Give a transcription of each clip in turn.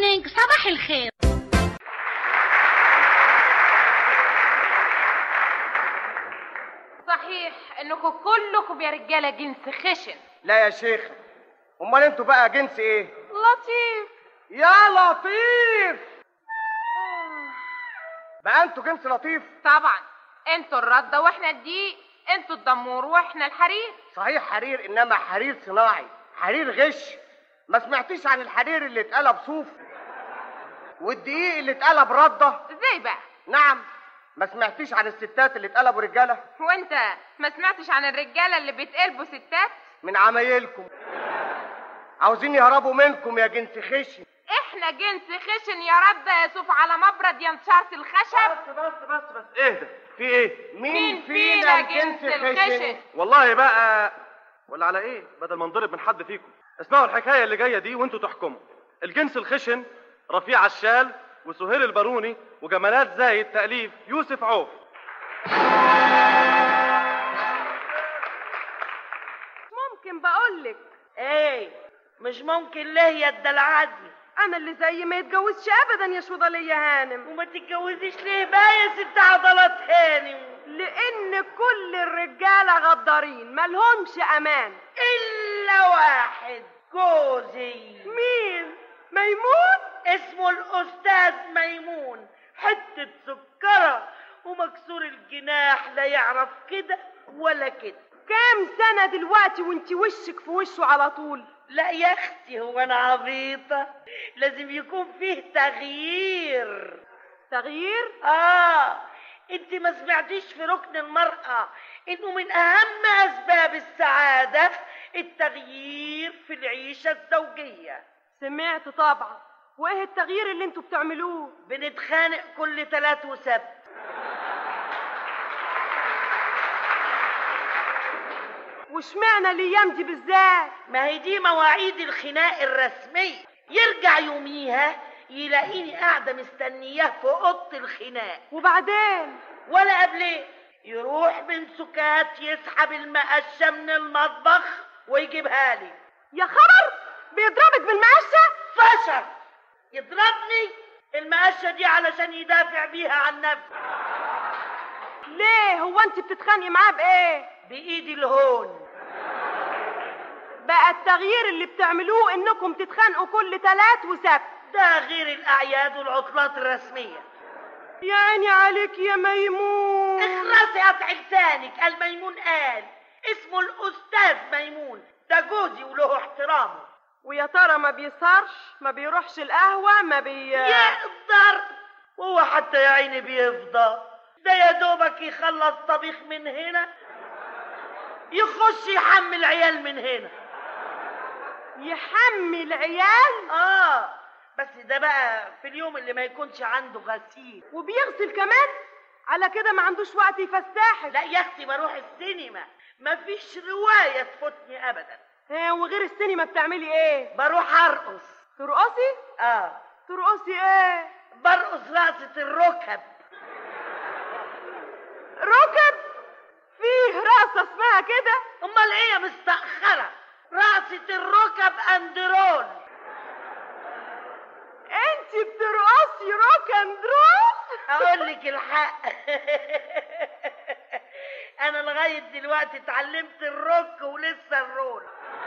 مورنينج، صباح الخير. صحيح انكم كلكم يا رجاله جنس خشن. لا يا شيخ، امال انتوا بقى جنس ايه؟ لطيف. يا لطيف. بقى انتوا جنس لطيف؟ طبعا انتوا الرده واحنا الدقيق، انتوا الدمور واحنا الحرير. صحيح حرير، انما حرير صناعي، حرير غش. ما سمعتيش عن الحرير اللي اتقلب صوف والدقيق اللي اتقلب رده؟ ازاي بقى؟ نعم. ما سمعتيش عن الستات اللي اتقلبوا رجاله؟ وانت ما سمعتش عن الرجاله اللي بيتقلبوا ستات؟ من عمايلكم عاوزين يهربوا منكم يا جنس خشن. احنا جنس خشن يا رده يا سوف على مبرد يا نشارة الخشب. بس اهدى، في ايه؟ مين فينا جنس الخشن؟ والله بقى ولا على ايه؟ بدل ما نضرب من حد فيكم اسمعوا الحكايه اللي جايه دي وانتوا تحكموا. الجنس الخشن رفيع عشال وسهيل الباروني وجمالات زايد تأليف يوسف عوف. ممكن بقولك ايه؟ مش ممكن ليه يا الدلعادي؟ انا اللي زي ما يتجوزش ابدا يا شوضلية هانم. وما تتجوزيش ليه بقى يا ست عضلات هانم؟ لان كل الرجالة غدارين ملهمش امان الا واحد، جوزي. مين؟ ميمون؟ اسمه الاستاذ ميمون، حتة سكرة ومكسور الجناح، لا يعرف كده ولا كده. كام سنة دلوقتي وانتي وشك في وشه على طول؟ لا يا اختي، هو انا عبيطة؟ لازم يكون فيه تغيير. تغيير؟ انت ما سمعتيش في ركن المرأة انه من اهم اسباب السعادة التغيير في العيشة الزوجية؟ سمعت طبعا. وايه التغيير اللي انتوا بتعملوه؟ بنتخانق كل 3 وسبت. واشمعنى الايام دي بالذات؟ ما هي دي مواعيد الخناق الرسمية. يرجع يوميها يلاقيني قاعدة مستنياه في اوضة الخناق. وبعدين؟ ولا قبليه يروح من سكات يسحب المقشة من المطبخ ويجيبها لي. يا خبر، بيضربك بالمقشة؟ فشل. يضربني المقشة دي علشان يدافع بيها عن نفسه. ليه؟ هو انت بتتخانقي معاه بايه؟ بايدي الهون. بقى التغيير اللي بتعملوه انكم تتخانقوا كل 3 وسبت. ده غير الاعياد والعطلات الرسمية. يا عيني عليك يا ميمون. اخلصي قطع لسانك. الميمون قال اسمه الاستاذ ميمون، ده جوزي وله احترامه. ويا ترى ما بيسهرش؟ ما بيروحش القهوة؟ ما يقدر. وهو حتى يا عيني بيفضى. ده يا دوبك يخلص طبيخ من هنا يخش يحمل عيال من هنا. يحمل عيال؟ بس ده بقى في اليوم اللي ما يكونش عنده غسيل. وبيغسل كمان؟ على كده ما عندوش وقت يفسحك. لا يا اختي، بروح السينما، ما فيش رواية تفوتني ابدا. وغير السينما بتعملي ايه؟ بروح ارقص. ترقصي؟ ترقصي ايه؟ برقص رقصة الركب. ركب؟ فيه رقصة اسمها كده؟ امال ايه يا مستأخرة؟ رقصة الركب اندرول. انت بترقصي روك اند رول؟ اقول لك الحق انا لغاية دلوقتي اتعلمت الروك ولسه الرول.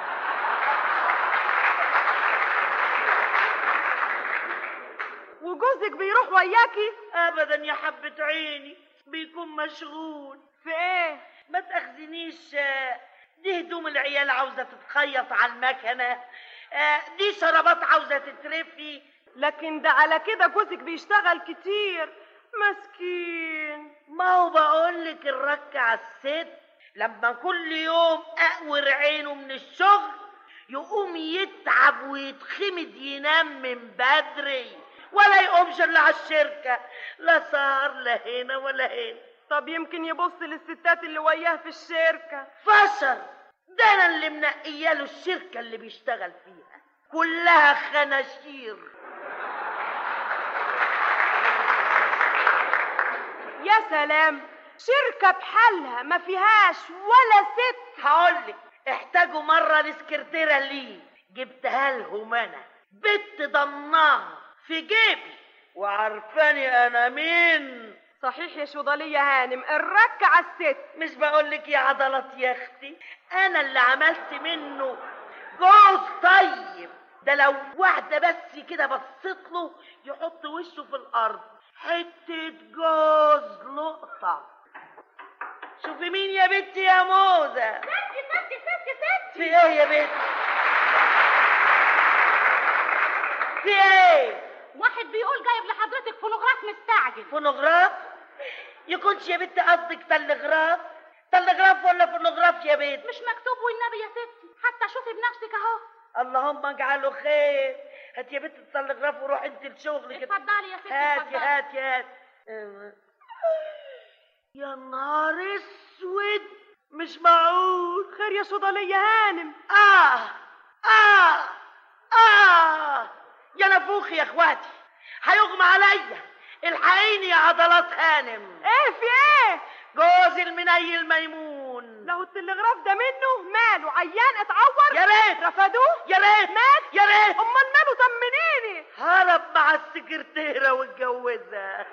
وجوزك بيروح وياكي؟ ابدا يا حبة عيني، بيكون مشغول. في ايه؟ ما تاخذنيش. دي هدوم العيال عاوزة تتخيط على المكنة، دي شرابات عاوزة تترفي. لكن ده على كده جوزك بيشتغل كتير، مسكين. ما هو بقولك الرك على الست، لما كل يوم اقور عينه من الشغل يقوم يتعب ويتخمد ينام من بدري، ولا يقومش الا على الشركة، لا سهر لا هنا ولا هنا. طب يمكن يبص للستات اللي وياه في الشركة. فشل. ده انا اللي منقياله الشركة اللي بيشتغل فيها كلها خناشير. يا سلام، شركة بحالها ما فيهاش ولا ست. هقولك، احتاجوا مرة لسكرتيرة ليه، جبتها لهم انا، بنت ضمناها في جيبي وعارفاني انا مين. صحيح يا شوضالية هانم، الرك على الست. مش بقولك يا عضلات يا اختي، انا اللي عملت منه جوز طيب. ده لو واحدة بس كده بصيت له يحط وشه في الارض. حتة جوز لقطة. شوفي مين يا بنتي يا موزة. في ايه يا بنتي؟ في ايه؟ واحد بيقول جايب لحضرتك فونوغراف مستعجل. فونوغراف؟ يكونش يا بنتي قصدك تلغراف؟ تلغراف ولا فونوغراف يا بنت؟ مش مكتوب والنبي يا ستي، حتى شوفي بنفسك اهو. اللهم اجعله خير. هات يا بنت التلغراف وروح انت لشغلك. اتفضلي يا ستي، هاتي اتفضلي. هاتي هاتي. يا نهار اسود، مش معقول. خير يا شوضالية هانم؟ يا نفوخي يا اخواتي، هيغمى عليا. الحقيني يا عضلات هانم. ايه في ايه؟ جوز المنيل ميمون. لو التلغراف ده منه ماله؟ عيان اتعور؟ يا ريت رفضوه؟ يا ريت مات؟ يا ريت. امال ماله؟ طمنيني. هرب مع السكرتيرة واتجوزها.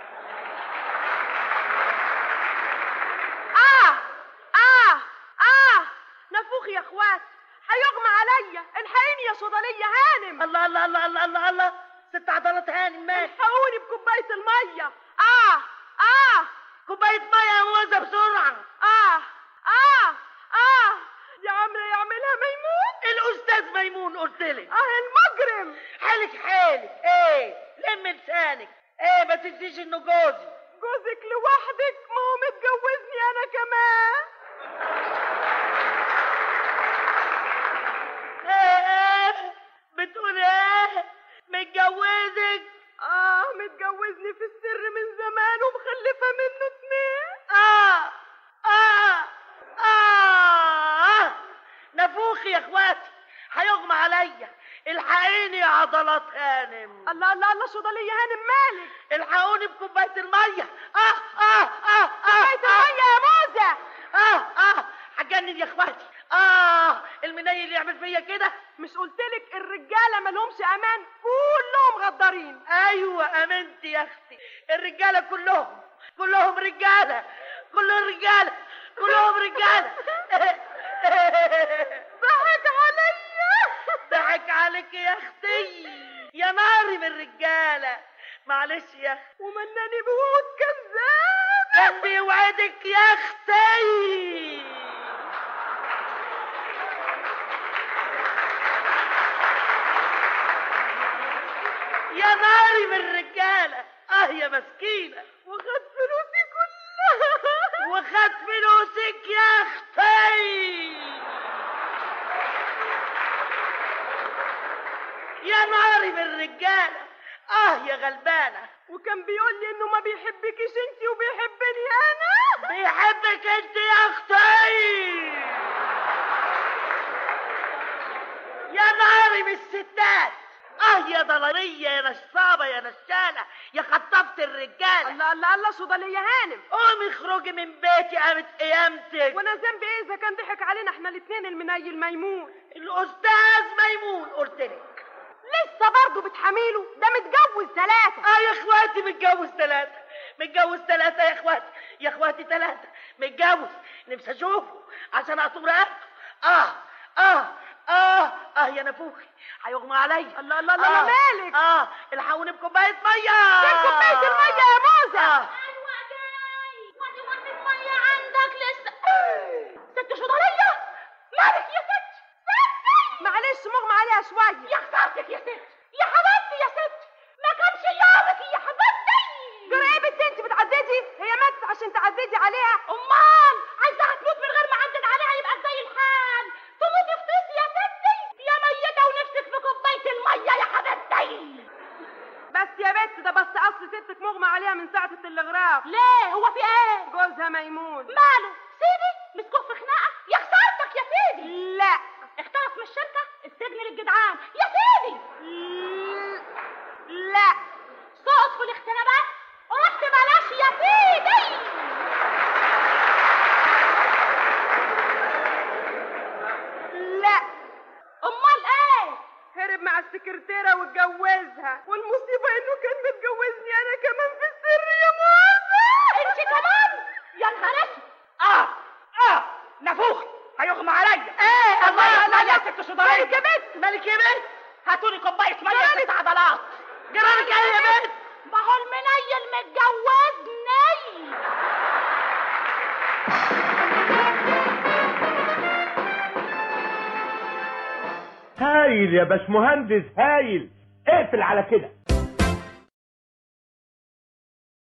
نفوخي يا اخوات، هيغمى عليا. الحقيني يا شوضالية هانم. الله الله الله الله الله الله. ست عضلات هانم مات. الحقوني بكوباية المية. كوباية مية يا موزة بسرعة. يا عمرو يعملها ميمون. الأستاذ ميمون قلتلك. المجرم. حالك ايه؟ لم لسانك. ايه ما تنسيش انه جوزي. جوزك لوحدك؟ ما هو متجوزني انا كمان. ايه بتقول ايه؟ متجوزك؟ متجوزني في السر من زمان ومخلفة منه 2. نفوخي يا اخواتي، هيغمى عليا. الحقيني يا عضلات هانم. الله الله الله. شوضالية هانم مالك؟ الحقوني بكوباية المية. كوباية المية يا موزة. هتجنن يا اخواتي. المنيل اللي يعمل فيا كده. مش قلتلك الرجالة مالهمش امان؟ كلهم غدارين. ايوه امنتي يا اختي. الرجالة كلهم رجالة. كلهم رجالة. ضحك عليا. ضحك عليك يا اختي. يا ناري من الرجالة. معلش يا اختي. ومناني بوعود كذاب. كان بيوعدك يا اختي. يا ناري من الرجالة. يا مسكينة. وخد فلوسي كلها. وخد فلوسك يا اختي. يا ناري من الرجالة. يا غلبانة. وكان بيقول لي انه ما بيحبكيش انتي وبيحبني انا. بيحبك انت يا اختي. يا ناري من الستات. يا ضلالية يا نشطابة يا نشالة يا خطفت الرجالة. الله الله الله. شوضالية هانم، قومي اخرجي من بيتي قامت قيامتك. وانا ذنبي ايه اذا كان ضحك علينا احنا الاتنين المنيل ميمون؟ الاستاذ ميمون قلتلك. لسه برضه بتحميله؟ ده متجوز 3. يا اخواتي متجوز 3 يا اخواتي. يا اخواتي 3 متجوز. نفسي اشوفه عشان اقطم رقبته. يا نفوخي هيغمى عليا. الله الله الله. مالك؟ الحقوني بكوباية مية. فين كوباية المية يا موزة؟ ايوه جاي. ودي وردة ميه عندك لسه. ست شوضالية مالك يا ست؟ معلش مغمى عليها شوية. يا خسارتك يا ست، يا حبيبتي يا ست، ما كانش يومك يا حبيبتي. جرى ايه بنت انت بتعددي؟ هي ماتت عشان تعددي عليها؟ امال عايزاها تموت من غير ما اعدد عليها يبقى زي الحال. تموتي في طيس يا ستي يا ميتة ونفسك في كوباية المية يا حبيبتي. بس يا بنت ده بس اصل ستك مغمى عليها من ساعة التلغراف. ليه هو في ايه؟ جوزها ميمون. ماله؟ سيدي مسكوه في خناقة. يا خسارتك يا سيدي. لا. اختلف من الشركة السجن للجدعان يا سيدي. لا. صوت في الاختنابات رحت بلاش يا سيدي. لا. امال ايه؟ هرب مع السكرتيرة واتجوزها، والمصيبة انه نافوخ هيغمى عليا. ايه الله لا يا ست شضريه. مالك يا بنت مالك يا بنت هاتولي كوبايه ميه 6 عضلات. جرالك ايه يا بنت؟ ما هو المنيل متجوزني. هايل يا باشمهندس هايل. اقفل على كده.